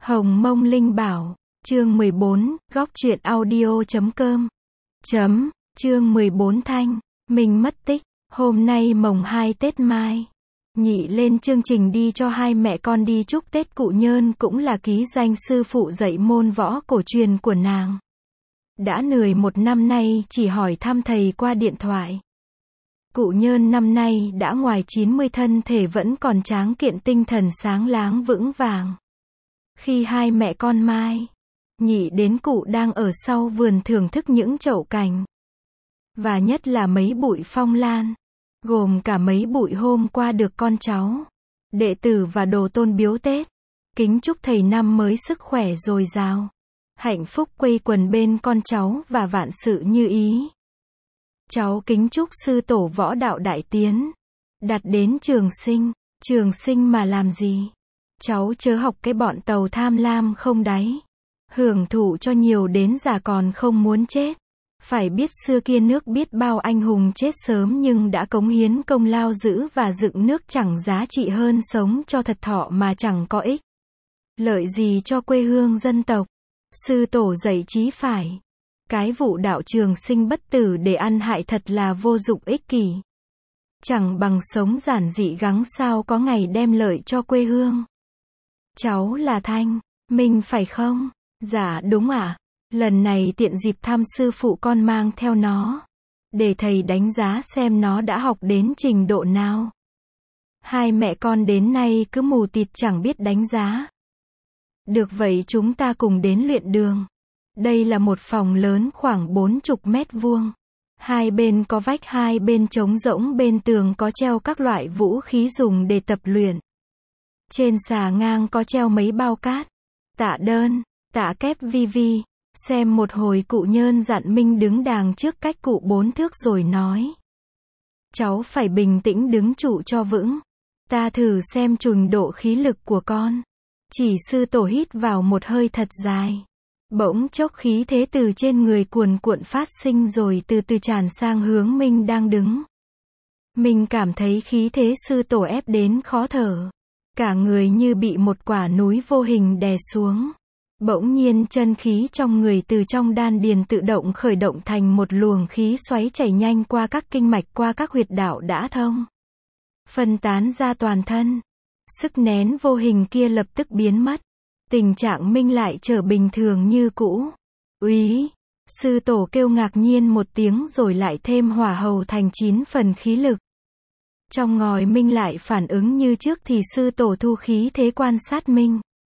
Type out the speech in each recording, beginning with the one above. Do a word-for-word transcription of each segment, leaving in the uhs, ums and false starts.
Hồng Mông Linh Bảo, chương mười bốn, góc truyện audio chấm com. Chấm, chương mười bốn Thanh, Minh mất tích, hôm nay mồng hai Tết Mai. Nhị lên chương trình đi cho hai mẹ con đi chúc Tết cụ Nhơn cũng là ký danh sư phụ dạy môn võ cổ truyền của nàng. Đã nười một năm nay chỉ hỏi thăm thầy qua điện thoại. Cụ Nhơn năm nay đã ngoài chín mươi, thân thể vẫn còn tráng kiện, tinh thần sáng láng vững vàng. Khi hai mẹ con Mai, Nhị đến, cụ đang ở sau vườn thưởng thức những chậu cảnh. Và nhất là mấy bụi phong lan, gồm cả mấy bụi hôm qua được con cháu, đệ tử và đồ tôn biếu Tết. Kính chúc thầy năm mới sức khỏe dồi dào, hạnh phúc quây quần bên con cháu và vạn sự như ý. Cháu kính chúc sư tổ võ đạo đại tiến, đặt đến trường sinh. Trường sinh mà làm gì? Cháu chớ học cái bọn tàu tham lam không đáy, hưởng thụ cho nhiều đến già còn không muốn chết. Phải biết xưa kia nước biết bao anh hùng chết sớm nhưng đã cống hiến công lao giữ và dựng nước, chẳng giá trị hơn sống cho thật thọ mà chẳng có ích lợi gì cho quê hương dân tộc. Sư tổ dạy chí phải, cái vụ đạo trường sinh bất tử để ăn hại thật là vô dụng ích kỷ. Chẳng bằng sống giản dị gắng sao có ngày đem lợi cho quê hương. Cháu là Thanh, Minh phải không? Dạ đúng ạ. À. Lần này tiện dịp thăm sư phụ con mang theo nó, để thầy đánh giá xem nó đã học đến trình độ nào. Hai mẹ con đến nay cứ mù tịt chẳng biết đánh giá. Được vậy chúng ta cùng đến luyện đường. Đây là một phòng lớn khoảng bốn mươi mét vuông. Hai bên có vách, hai bên trống rỗng, bên tường có treo các loại vũ khí dùng để tập luyện. Trên xà ngang có treo mấy bao cát, tạ đơn, tạ kép vi vi. Xem một hồi cụ Nhơn dặn Minh đứng đàng trước cách cụ bốn thước rồi nói: cháu phải bình tĩnh đứng trụ cho vững. Ta thử xem trình độ khí lực của con. Chỉ sư tổ hít vào một hơi thật dài. Bỗng chốc khí thế từ trên người cuồn cuộn phát sinh rồi từ từ tràn sang hướng Minh đang đứng. Minh cảm thấy khí thế sư tổ ép đến khó thở. Cả người như bị một quả núi vô hình đè xuống. Bỗng nhiên chân khí trong người từ trong đan điền tự động khởi động thành một luồng khí xoáy chảy nhanh qua các kinh mạch, qua các huyệt đạo đã thông, phân tán ra toàn thân. Sức nén vô hình kia lập tức biến mất. Tình trạng Minh lại trở bình thường như cũ. Úy! Sư tổ kêu ngạc nhiên một tiếng rồi lại thêm hỏa hầu thành chín phần khí lực. Trong ngòi Minh lại phản ứng như trước thì sư tổ thu khí thế quan sát Minh.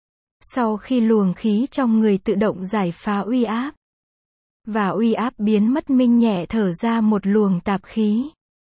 Sau khi luồng khí trong người tự động giải phá uy áp, và uy áp biến mất, Minh nhẹ thở ra một luồng tạp khí.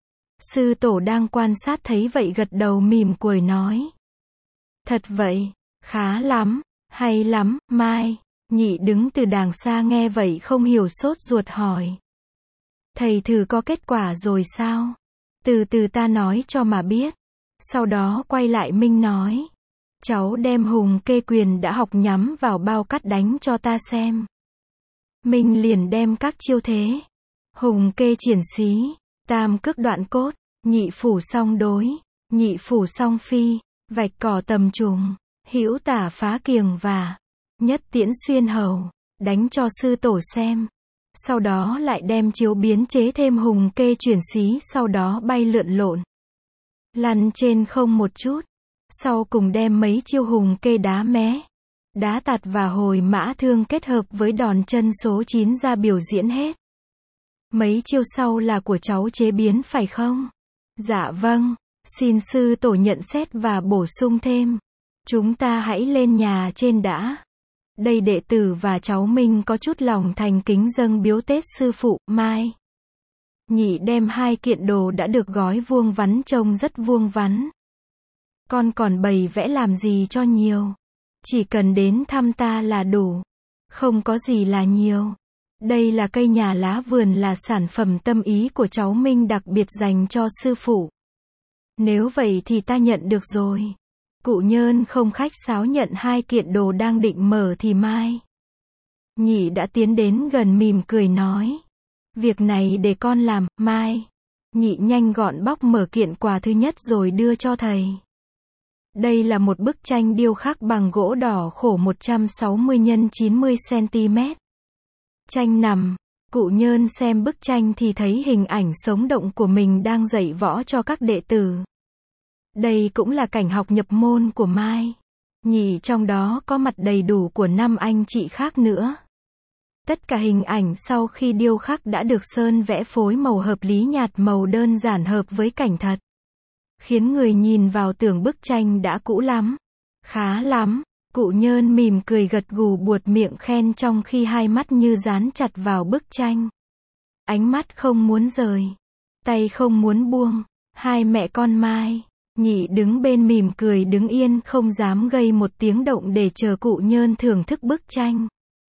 Sư tổ đang quan sát thấy vậy gật đầu mỉm cười nói: thật vậy, khá lắm, hay lắm, Mai. Nhị đứng từ đàng xa nghe vậy không hiểu sốt ruột hỏi: thầy thử có kết quả rồi sao? Từ từ ta nói cho mà biết. Sau đó quay lại Minh nói: cháu đem hùng kê quyền đã học nhắm vào bao cát đánh cho ta xem. Minh liền đem các chiêu thế hùng kê triển xí, tam cước đoạn cốt, nhị phủ song đối, nhị phủ song phi, vạch cỏ tầm trùng, hữu tả phá kiềng và nhất tiễn xuyên hầu, đánh cho sư tổ xem. Sau đó lại đem chiếu biến chế thêm hùng kê chuyển xí, sau đó bay lượn lộn, lăn trên không một chút. Sau cùng đem mấy chiêu hùng kê đá mé, đá tạt và hồi mã thương kết hợp với đòn chân số chín ra biểu diễn hết. Mấy chiêu sau là của cháu chế biến phải không? Dạ vâng, xin sư tổ nhận xét và bổ sung thêm. Chúng ta hãy lên nhà trên đã. Đây đệ tử và cháu Minh có chút lòng thành kính dâng biếu Tết sư phụ. Mai. Nhị đem hai kiện đồ đã được gói vuông vắn, trông rất vuông vắn. Con còn bày vẽ làm gì cho nhiều. Chỉ cần đến thăm ta là đủ. Không có gì là nhiều. Đây là cây nhà lá vườn, là sản phẩm tâm ý của cháu Minh đặc biệt dành cho sư phụ. Nếu vậy thì ta nhận được rồi. Cụ Nhơn không khách sáo nhận hai kiện đồ đang định mở thì Mai. Nhị đã tiến đến gần mỉm cười nói: việc này để con làm, Mai. Nhị nhanh gọn bóc mở kiện quà thứ nhất rồi đưa cho thầy. Đây là một bức tranh điêu khắc bằng gỗ đỏ khổ một trăm sáu mươi nhân chín mươi xăng-ti-mét. Tranh nằm, cụ Nhơn xem bức tranh thì thấy hình ảnh sống động của mình đang dạy võ cho các đệ tử. Đây cũng là cảnh học nhập môn của Mai. Nhị trong đó có mặt đầy đủ của năm anh chị khác nữa. Tất cả hình ảnh sau khi điêu khắc đã được sơn vẽ phối màu hợp lý nhạt màu đơn giản hợp với cảnh thật. Khiến người nhìn vào tưởng bức tranh đã cũ lắm. Khá lắm, cụ Nhơn mỉm cười gật gù buột miệng khen trong khi hai mắt như dán chặt vào bức tranh. Ánh mắt không muốn rời. Tay không muốn buông. Hai mẹ con Mai. Nhị đứng bên mỉm cười đứng yên không dám gây một tiếng động để chờ cụ Nhơn thưởng thức bức tranh.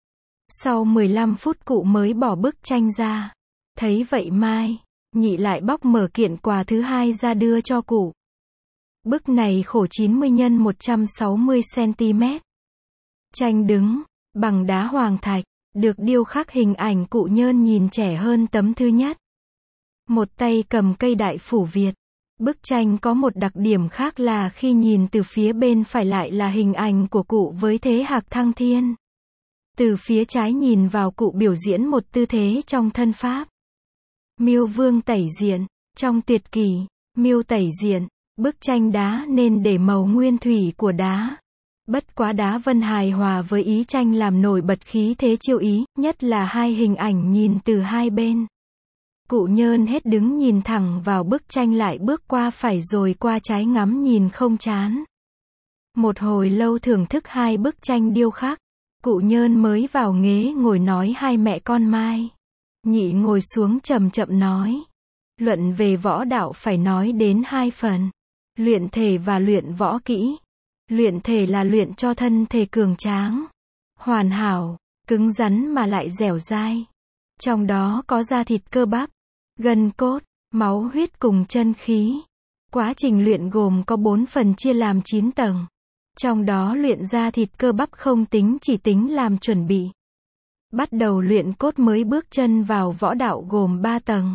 Sau mười lăm phút cụ mới bỏ bức tranh ra. Thấy vậy Mai, nhị lại bóc mở kiện quà thứ hai ra đưa cho cụ. Bức này khổ chín mươi nhân một trăm sáu mươi xăng-ti-mét. Tranh đứng, bằng đá hoàng thạch, được điêu khắc hình ảnh cụ Nhơn nhìn trẻ hơn tấm thứ nhất. Một tay cầm cây đại phủ Việt. Bức tranh có một đặc điểm khác là khi nhìn từ phía bên phải lại là hình ảnh của cụ với thế hạc thăng thiên. Từ phía trái nhìn vào cụ biểu diễn một tư thế trong thân pháp. Miêu vương tẩy diện, trong tuyệt kỷ, miêu tẩy diện, bức tranh đá nên để màu nguyên thủy của đá. Bất quá đá vân hài hòa với ý tranh làm nổi bật khí thế chiêu ý, nhất là hai hình ảnh nhìn từ hai bên. Cụ Nhơn hết đứng nhìn thẳng vào bức tranh lại bước qua phải rồi qua trái ngắm nhìn không chán. Một hồi lâu thưởng thức hai bức tranh điêu khắc, cụ Nhơn mới vào ghế ngồi nói hai mẹ con Mai. Nhị ngồi xuống chậm chậm nói. Luận về võ đạo phải nói đến hai phần. Luyện thể và luyện võ kỹ. Luyện thể là luyện cho thân thể cường tráng, hoàn hảo, cứng rắn mà lại dẻo dai. Trong đó có da thịt cơ bắp, gân cốt, máu huyết cùng chân khí. Quá trình luyện gồm có bốn phần chia làm chín tầng. Trong đó luyện da thịt cơ bắp không tính chỉ tính làm chuẩn bị. Bắt đầu luyện cốt mới bước chân vào võ đạo gồm ba tầng.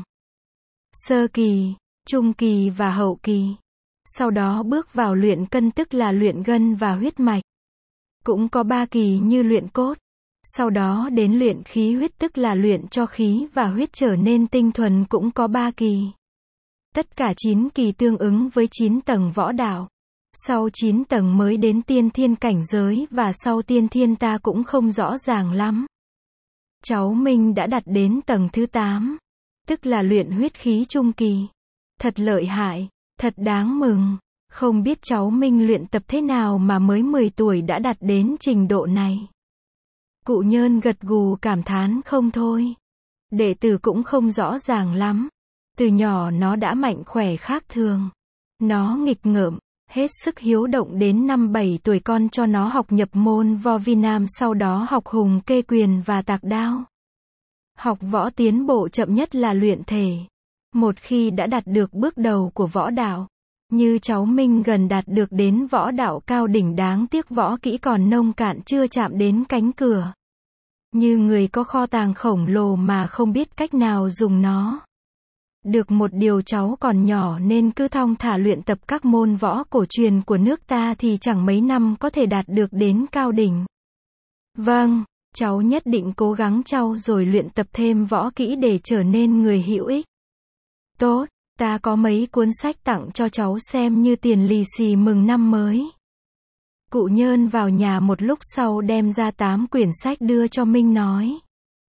Sơ kỳ, trung kỳ và hậu kỳ. Sau đó bước vào luyện cân tức là luyện gân và huyết mạch. Cũng có ba kỳ như luyện cốt. Sau đó đến luyện khí huyết tức là luyện cho khí và huyết trở nên tinh thuần cũng có ba kỳ. Tất cả chín kỳ tương ứng với chín tầng võ đạo. Sau chín tầng mới đến tiên thiên cảnh giới và sau tiên thiên ta cũng không rõ ràng lắm. Cháu Minh đã đạt đến tầng thứ tám. Tức là luyện huyết khí trung kỳ. Thật lợi hại, thật đáng mừng. Không biết cháu Minh luyện tập thế nào mà mới mười tuổi đã đạt đến trình độ này. Cụ Nhơn gật gù cảm thán không thôi. Đệ tử cũng không rõ ràng lắm. Từ nhỏ nó đã mạnh khỏe khác thường. Nó nghịch ngợm, hết sức hiếu động đến năm bảy tuổi con cho nó học nhập môn võ vi nam sau đó học hùng kê quyền và tạc đao. Học võ tiến bộ chậm nhất là luyện thể. Một khi đã đạt được bước đầu của võ đạo, như cháu Minh gần đạt được đến võ đạo cao đỉnh đáng tiếc võ kỹ còn nông cạn chưa chạm đến cánh cửa. Như người có kho tàng khổng lồ mà không biết cách nào dùng nó. Được một điều cháu còn nhỏ nên cứ thong thả luyện tập các môn võ cổ truyền của nước ta thì chẳng mấy năm có thể đạt được đến cao đỉnh. Vâng, cháu nhất định cố gắng trau dồi luyện tập thêm võ kỹ để trở nên người hữu ích. Tốt, ta có mấy cuốn sách tặng cho cháu xem như tiền lì xì mừng năm mới. Cụ Nhơn vào nhà một lúc sau đem ra tám quyển sách đưa cho Minh nói.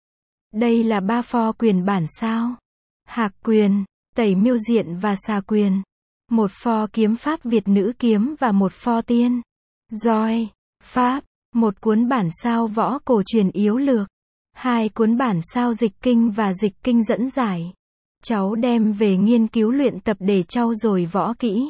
Đây là ba pho quyền bản sao. Hạc quyền, tẩy miêu diện và xà quyền. Một pho kiếm pháp Việt nữ kiếm và một pho tiên. Roi, pháp, một cuốn bản sao võ cổ truyền yếu lược. Hai cuốn bản sao dịch kinh và dịch kinh dẫn giải. Cháu đem về nghiên cứu luyện tập để trau dồi võ kỹ.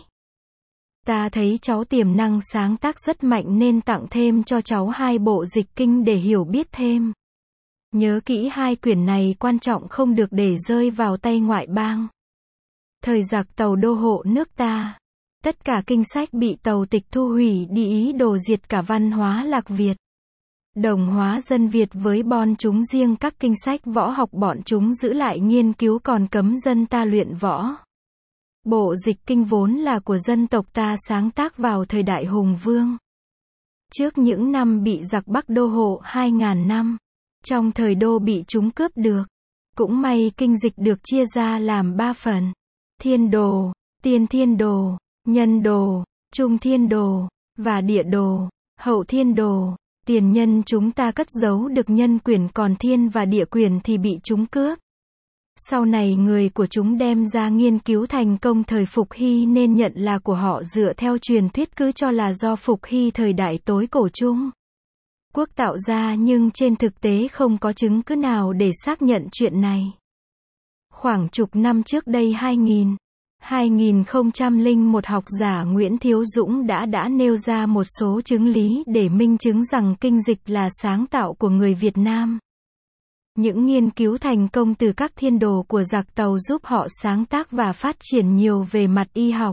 Ta thấy cháu tiềm năng sáng tác rất mạnh nên tặng thêm cho cháu hai bộ dịch kinh để hiểu biết thêm. Nhớ kỹ hai quyển này quan trọng không được để rơi vào tay ngoại bang. Thời giặc Tàu đô hộ nước ta, tất cả kinh sách bị Tàu tịch thu hủy đi ý đồ diệt cả văn hóa lạc Việt. Đồng hóa dân Việt với bon chúng riêng các kinh sách võ học bọn chúng giữ lại nghiên cứu còn cấm dân ta luyện võ. Bộ dịch kinh vốn là của dân tộc ta sáng tác vào thời đại Hùng Vương. Trước những năm bị giặc Bắc đô hộ hai ngàn năm. Trong thời đô bị chúng cướp được. Cũng may kinh dịch được chia ra làm ba phần. Thiên đồ, tiên thiên đồ, nhân đồ, trung thiên đồ, và địa đồ, hậu thiên đồ. Tiền nhân chúng ta cất giấu được nhân quyển, còn thiên và địa quyển thì bị chúng cướp. Sau này người của chúng đem ra nghiên cứu thành công thời Phục Hy nên nhận là của họ, dựa theo truyền thuyết cứ cho là do Phục Hy thời đại tối cổ Trung Quốc tạo ra, nhưng trên thực tế không có chứng cứ nào để xác nhận chuyện này. Khoảng chục năm trước đây hai nghìn, hai nghìn không trăm lẻ một học giả Nguyễn Thiếu Dũng đã đã nêu ra một số chứng lý để minh chứng rằng kinh dịch là sáng tạo của người Việt Nam. Những nghiên cứu thành công từ các thiên đồ của giặc Tàu giúp họ sáng tác và phát triển nhiều về mặt y học,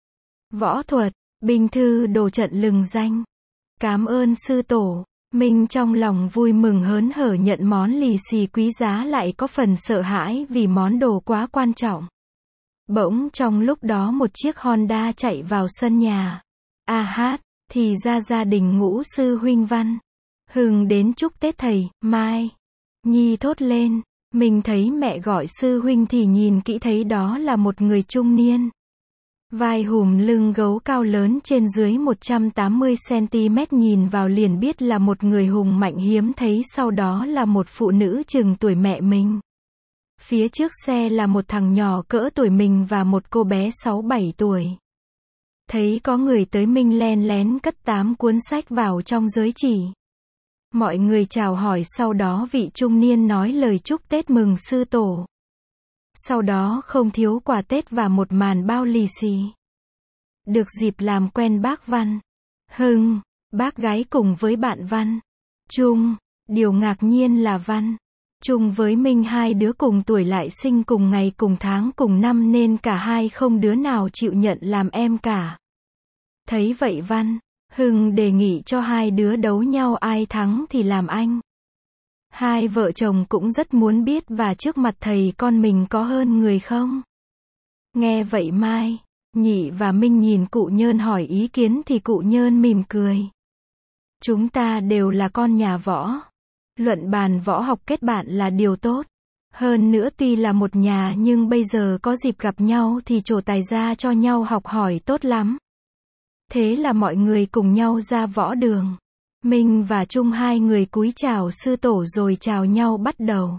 võ thuật, binh thư đồ trận lừng danh. Cảm ơn sư tổ. Mình trong lòng vui mừng hớn hở nhận món lì xì quý giá, lại có phần sợ hãi vì món đồ quá quan trọng. Bỗng trong lúc đó một chiếc Honda chạy vào sân nhà. A hát, thì ra gia đình Ngũ sư huynh Văn Hưng đến chúc Tết thầy, Mai. Nhi thốt lên. Mình thấy mẹ gọi sư huynh thì nhìn kỹ thấy đó là một người trung niên. Vai hùm lưng gấu, cao lớn trên dưới một trăm tám mươi xăng ti mét, nhìn vào liền biết là một người hùng mạnh hiếm thấy. Sau đó là một phụ nữ chừng tuổi mẹ mình. Phía trước xe là một thằng nhỏ cỡ tuổi mình và một cô bé sáu bảy tuổi. Thấy có người tới, Minh len lén cất tám cuốn sách vào trong giới chỉ. Mọi người chào hỏi, sau đó vị trung niên nói lời chúc Tết mừng sư tổ. Sau đó không thiếu quà Tết và một màn bao lì xì. Được dịp làm quen bác Văn Hưng, bác gái cùng với bạn Văn Trung. Điều ngạc nhiên là Văn Trung với Minh hai đứa cùng tuổi, lại sinh cùng ngày cùng tháng cùng năm, nên cả hai không đứa nào chịu nhận làm em cả. Thấy vậy Văn Hưng đề nghị cho hai đứa đấu nhau, ai thắng thì làm anh. Hai vợ chồng cũng rất muốn biết và trước mặt thầy con mình có hơn người không. Nghe vậy Mai, Nhị và Minh nhìn cụ Nhơn hỏi ý kiến thì cụ Nhơn mỉm cười. Chúng ta đều là con nhà võ. Luận bàn võ học kết bạn là điều tốt. Hơn nữa tuy là một nhà nhưng bây giờ có dịp gặp nhau thì trổ tài ra cho nhau học hỏi tốt lắm. Thế là mọi người cùng nhau ra võ đường. Minh và Trung hai người cúi chào sư tổ rồi chào nhau bắt đầu.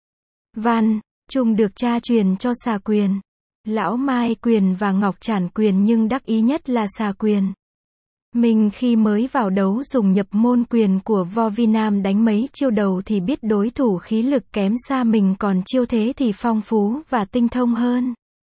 Văn Trung được cha truyền cho xà quyền, Lão Mai quyền và Ngọc Trản quyền, nhưng đắc ý nhất là xà quyền. Mình khi mới vào đấu dùng nhập môn quyền của Võ Vi Nam đánh mấy chiêu đầu thì biết đối thủ khí lực kém xa mình, còn chiêu thế thì phong phú và tinh thông hơn.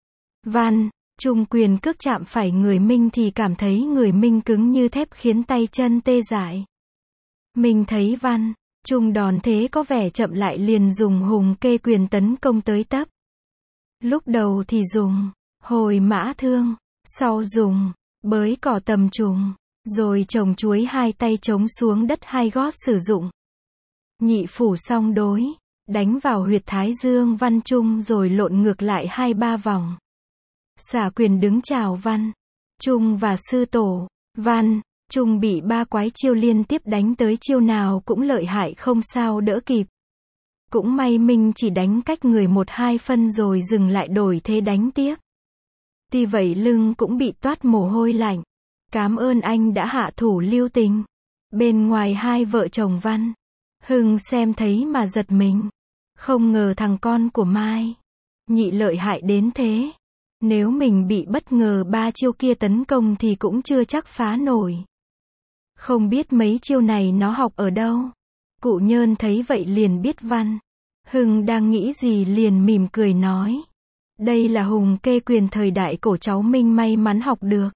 Văn Trung quyền cước chạm phải người Minh thì cảm thấy người Minh cứng như thép khiến tay chân tê dại. Mình thấy Văn Trung đòn thế có vẻ chậm lại liền dùng hùng kê quyền tấn công tới tấp. Lúc đầu thì dùng hồi mã thương, sau dùng bới cỏ tầm trùng, rồi trồng chuối hai tay chống xuống đất hai gót sử dụng nhị phủ song đối, đánh vào huyệt thái dương Văn Trung rồi lộn ngược lại hai ba vòng. Xả quyền đứng chào Văn Trung và sư tổ. Văn Trung bị ba quái chiêu liên tiếp đánh tới chiêu nào cũng lợi hại không sao đỡ kịp. Cũng may Minh chỉ đánh cách người một hai phân rồi dừng lại đổi thế đánh tiếp. Tuy vậy lưng cũng bị toát mồ hôi lạnh. Cảm ơn anh đã hạ thủ lưu tình. Bên ngoài hai vợ chồng Văn Hưng xem thấy mà giật mình. Không ngờ thằng con của Mai Nhị lợi hại đến thế. Nếu mình bị bất ngờ ba chiêu kia tấn công thì cũng chưa chắc phá nổi. Không biết mấy chiêu này nó học ở đâu. Cụ Nhơn thấy vậy liền biết Văn Hưng đang nghĩ gì liền mỉm cười nói. Đây là hùng kê quyền thời đại cổ, cháu Minh may mắn học được.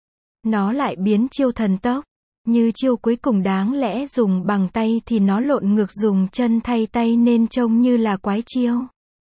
Nó lại biến chiêu thần tốc. Như chiêu cuối cùng đáng lẽ dùng bằng tay thì nó lộn ngược dùng chân thay tay nên trông như là quái chiêu.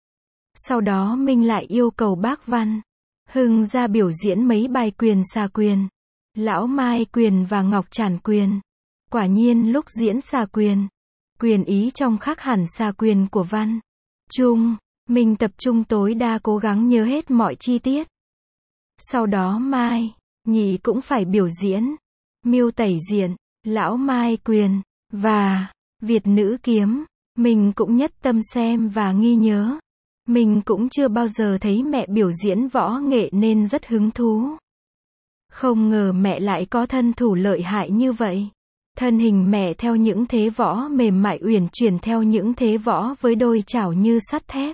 Sau đó Minh lại yêu cầu bác Văn Hưng ra biểu diễn mấy bài quyền xà quyền, Lão Mai quyền và Ngọc Trản quyền. Quả nhiên lúc diễn xà quyền, quyền ý trong khác hẳn xà quyền của Văn Trung. Minh tập trung tối đa cố gắng nhớ hết mọi chi tiết. Sau đó Mai, Nhị cũng phải biểu diễn. Miêu Tẩy Diện, Lão Mai Quyền, và Việt Nữ Kiếm. Mình cũng nhất tâm xem và ghi nhớ. Mình cũng chưa bao giờ thấy mẹ biểu diễn võ nghệ nên rất hứng thú. Không ngờ mẹ lại có thân thủ lợi hại như vậy. Thân hình mẹ theo những thế võ mềm mại uyển chuyển theo những thế võ với đôi chảo như sắt thép.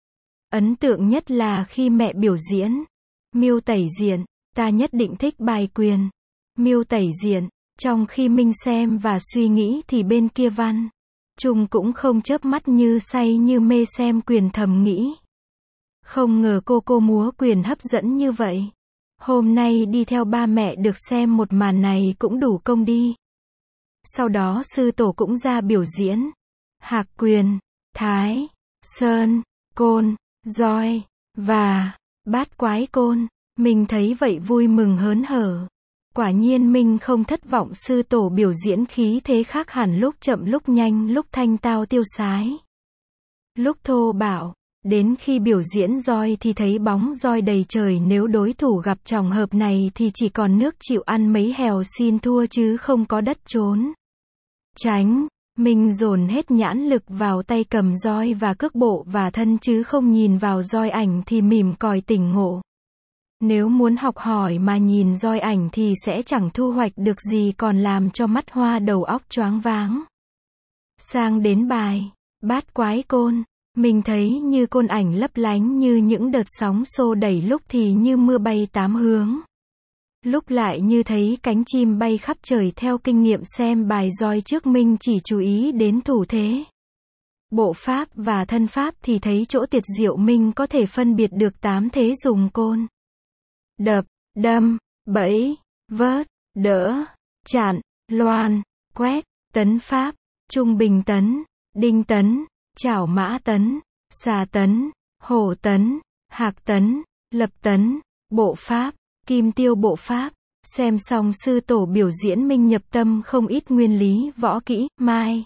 Ấn tượng nhất là khi mẹ biểu diễn Miêu Tẩy Diện, ta nhất định thích bài quyền. Miêu Tẩy Diện, trong khi mình xem và suy nghĩ thì bên kia Văn Trung cũng không chớp mắt như say như mê xem quyền thầm nghĩ. Không ngờ cô cô múa quyền hấp dẫn như vậy. Hôm nay đi theo ba mẹ được xem một màn này cũng đủ công đi. Sau đó sư tổ cũng ra biểu diễn. Hạc quyền, thái, sơn, côn, roi, và bát quái côn. Mình thấy vậy vui mừng hớn hở. Quả nhiên mình không thất vọng, sư tổ biểu diễn khí thế khác hẳn, lúc chậm lúc nhanh, lúc thanh tao tiêu sái, lúc thô bạo. Đến khi biểu diễn roi thì thấy bóng roi đầy trời, nếu đối thủ gặp trường hợp này thì chỉ còn nước chịu ăn mấy hèo xin thua chứ không có đất trốn tránh. Mình dồn hết nhãn lực vào tay cầm roi và cước bộ và thân chứ không nhìn vào roi ảnh thì mỉm còi tỉnh ngộ. Nếu muốn học hỏi mà nhìn roi ảnh thì sẽ chẳng thu hoạch được gì, còn làm cho mắt hoa đầu óc choáng váng. Sang đến bài bát quái côn, mình thấy như côn ảnh lấp lánh như những đợt sóng xô đẩy, lúc thì như mưa bay tám hướng, lúc lại như thấy cánh chim bay khắp trời. Theo kinh nghiệm xem bài roi trước, mình chỉ chú ý đến thủ thế, bộ pháp và thân pháp thì thấy chỗ tuyệt diệu. Mình có thể phân biệt được tám thế dùng côn: đập, đâm, bẫy, vớt, đỡ, chặn, loan, quét, tấn pháp, trung bình tấn, đinh tấn, chảo mã tấn, xà tấn, hổ tấn, hạc tấn, lập tấn, bộ pháp, kim tiêu bộ pháp. Xem xong sư tổ biểu diễn, mình nhập tâm không ít nguyên lý võ kỹ. Mai,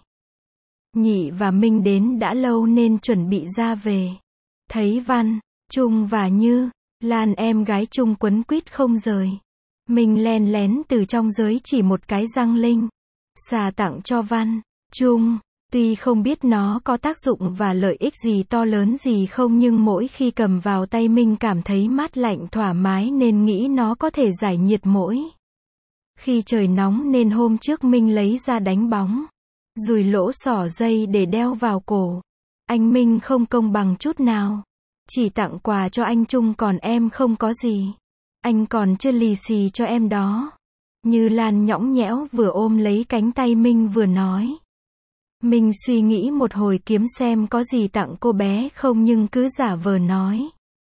Nhị và mình đến đã lâu nên chuẩn bị ra về. Thấy Văn Trung và Như Lan em gái Trung quấn quýt không rời. Mình len lén từ trong giới chỉ một cái răng linh xà tặng cho Văn Trung. Tuy không biết nó có tác dụng và lợi ích gì to lớn gì không, nhưng mỗi khi cầm vào tay mình cảm thấy mát lạnh thoải mái, nên nghĩ nó có thể giải nhiệt mỗi khi trời nóng. Nên hôm trước mình lấy ra đánh bóng, dùi lỗ xỏ dây để đeo vào cổ. Anh Minh không công bằng chút nào, chỉ tặng quà cho anh Trung, còn em không có gì. Anh còn chưa lì xì cho em đó. Như Lan nhõng nhẽo vừa ôm lấy cánh tay mình vừa nói. Mình suy nghĩ một hồi kiếm xem có gì tặng cô bé không, nhưng cứ giả vờ nói: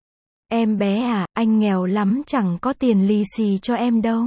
em bé à, anh nghèo lắm, chẳng có tiền lì xì cho em đâu.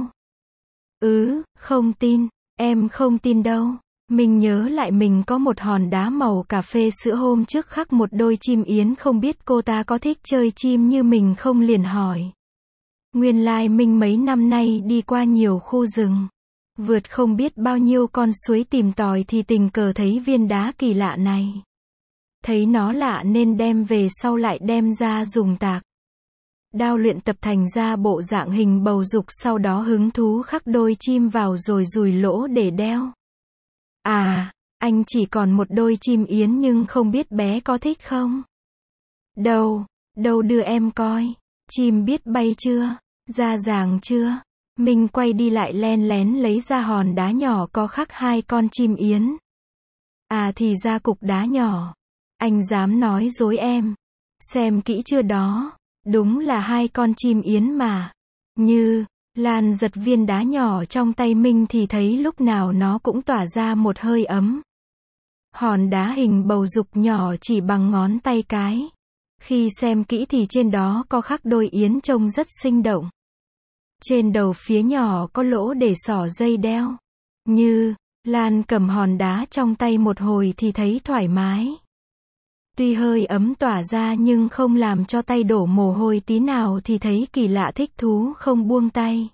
Ừ, không tin, em không tin đâu. Mình nhớ lại mình có một hòn đá màu cà phê sữa, hôm trước khắc một đôi chim yến, không biết cô ta có thích chơi chim như mình không, liền hỏi. Nguyên lai like mình mấy năm nay đi qua nhiều khu rừng, vượt không biết bao nhiêu con suối tìm tòi thì tình cờ thấy viên đá kỳ lạ này. Thấy nó lạ nên đem về, sau lại đem ra dùng tạc đao luyện tập thành ra bộ dạng hình bầu dục, sau đó hứng thú khắc đôi chim vào rồi dùi lỗ để đeo. À, anh chỉ còn một đôi chim yến nhưng không biết bé có thích không? Đâu, đâu đưa em coi. Chim biết bay chưa? Ra dáng chưa? Mình quay đi lại len lén lấy ra hòn đá nhỏ có khắc hai con chim yến. À thì ra cục đá nhỏ. Anh dám nói dối em. Xem kỹ chưa đó. Đúng là hai con chim yến mà. Như Lan giật viên đá nhỏ trong tay mình thì thấy lúc nào nó cũng tỏa ra một hơi ấm. Hòn đá hình bầu dục nhỏ chỉ bằng ngón tay cái. Khi xem kỹ thì trên đó có khắc đôi yến trông rất sinh động. Trên đầu phía nhỏ có lỗ để xỏ dây đeo. Như Lan cầm hòn đá trong tay một hồi thì thấy thoải mái. Tuy hơi ấm tỏa ra nhưng không làm cho tay đổ mồ hôi tí nào, thì thấy kỳ lạ thích thú không buông tay.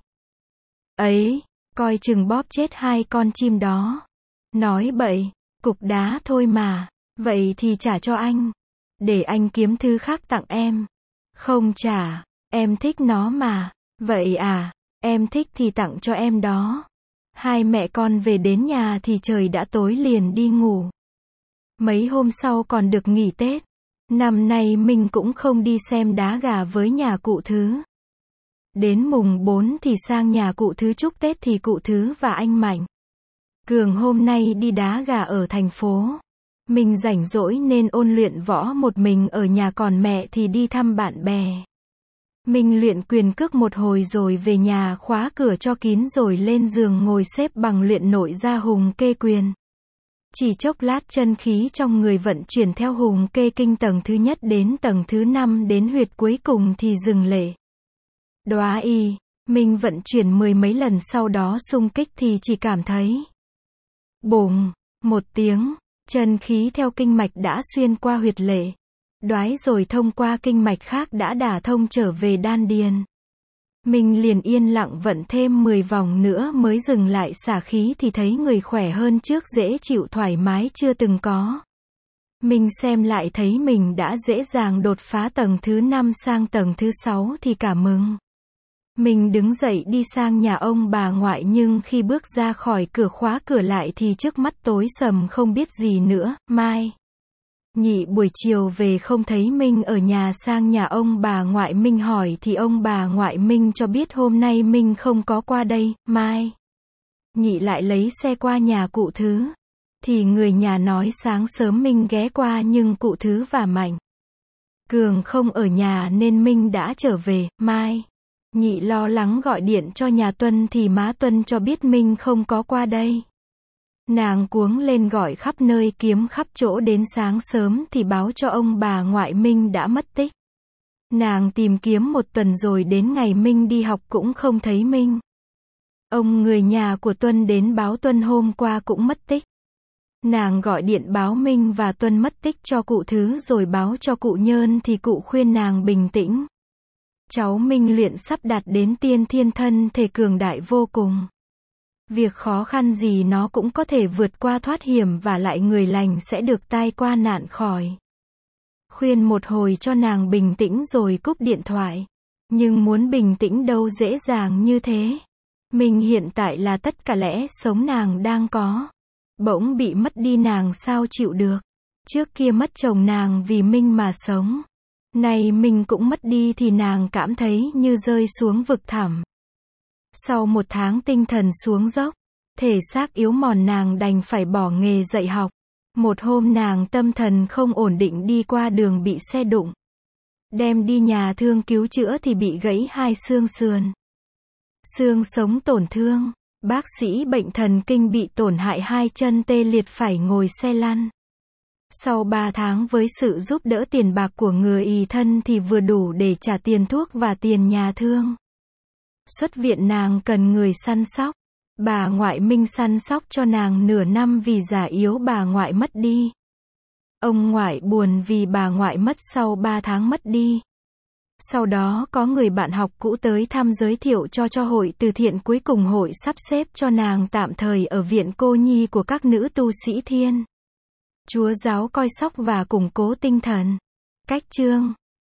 Ấy, coi chừng bóp chết hai con chim đó. Nói bậy, cục đá thôi mà. Vậy thì trả cho anh. Để anh kiếm thứ khác tặng em. Không trả. Em thích nó mà. Vậy à, em thích thì tặng cho em đó. Hai mẹ con về đến nhà thì trời đã tối liền đi ngủ. Mấy hôm sau còn được nghỉ Tết. Năm nay mình cũng không đi xem đá gà với nhà cụ Thứ. Đến mùng bốn thì sang nhà cụ Thứ chúc Tết thì cụ Thứ và anh Mạnh Cường hôm nay đi đá gà ở thành phố. Mình rảnh rỗi nên ôn luyện võ một mình ở nhà, còn mẹ thì đi thăm bạn bè. Mình luyện quyền cước một hồi rồi về nhà khóa cửa cho kín rồi lên giường ngồi xếp bằng luyện nội gia hùng kê quyền. Chỉ chốc lát chân khí trong người vận chuyển theo hùng kê kinh tầng thứ nhất đến tầng thứ năm đến huyệt cuối cùng thì dừng lệ. Đoá y, mình vận chuyển mười mấy lần sau đó xung kích thì chỉ cảm thấy bùng, một tiếng, chân khí theo kinh mạch đã xuyên qua huyệt lệ. Đoái rồi thông qua kinh mạch khác đã đả thông trở về đan điền. Mình liền yên lặng vận thêm mười vòng nữa mới dừng lại xả khí thì thấy người khỏe hơn trước, dễ chịu thoải mái chưa từng có. Mình xem lại thấy mình đã dễ dàng đột phá tầng thứ năm sang tầng thứ sáu thì cảm mừng. Mình đứng dậy đi sang nhà ông bà ngoại nhưng khi bước ra khỏi cửa khóa cửa lại thì trước mắt tối sầm không biết gì nữa. Mai Nhị buổi chiều về không thấy Minh ở nhà, sang nhà ông bà ngoại Minh hỏi thì ông bà ngoại Minh cho biết hôm nay Minh không có qua đây. Mai Nhị lại lấy xe qua nhà cụ Thứ. Thì người nhà nói sáng sớm Minh ghé qua nhưng cụ Thứ và Mạnh Cường không ở nhà nên Minh đã trở về. Mai Nhị lo lắng gọi điện cho nhà Tuân thì má Tuân cho biết Minh không có qua đây. Nàng cuống lên gọi khắp nơi kiếm khắp chỗ, đến sáng sớm thì báo cho ông bà ngoại Minh đã mất tích. Nàng tìm kiếm một tuần rồi đến ngày Minh đi học cũng không thấy Minh. Ông người nhà của Tuân đến báo Tuân hôm qua cũng mất tích. Nàng gọi điện báo Minh và Tuân mất tích cho cụ Thứ rồi báo cho cụ Nhơn thì cụ khuyên nàng bình tĩnh. Cháu Minh luyện sắp đạt đến tiên thiên, thân thể cường đại vô cùng. Việc khó khăn gì nó cũng có thể vượt qua thoát hiểm, và lại người lành sẽ được tai qua nạn khỏi. Khuyên một hồi cho nàng bình tĩnh rồi cúp điện thoại. Nhưng muốn bình tĩnh đâu dễ dàng như thế. Mình hiện tại là tất cả lẽ sống nàng đang có. Bỗng bị mất đi nàng sao chịu được. Trước kia mất chồng nàng vì Minh mà sống. Này mình cũng mất đi thì nàng cảm thấy như rơi xuống vực thẳm. Sau một tháng tinh thần xuống dốc, thể xác yếu mòn, nàng đành phải bỏ nghề dạy học. Một hôm nàng tâm thần không ổn định đi qua đường bị xe đụng. Đem đi nhà thương cứu chữa thì bị gãy hai xương sườn. Xương sống tổn thương. Bác sĩ bệnh thần kinh bị tổn hại hai chân, tê liệt phải ngồi xe lăn. Sau ba tháng với sự giúp đỡ tiền bạc của người y thân thì vừa đủ để trả tiền thuốc và tiền nhà thương. Xuất viện nàng cần người săn sóc. Bà ngoại Minh săn sóc cho nàng nửa năm vì già yếu bà ngoại mất đi. Ông ngoại buồn vì bà ngoại mất sau ba tháng mất đi. Sau đó có người bạn học cũ tới thăm giới thiệu cho cho hội từ thiện, cuối cùng hội sắp xếp cho nàng tạm thời ở viện cô nhi của các nữ tu sĩ Thiên Chúa giáo coi sóc và củng cố tinh thần. Cách chương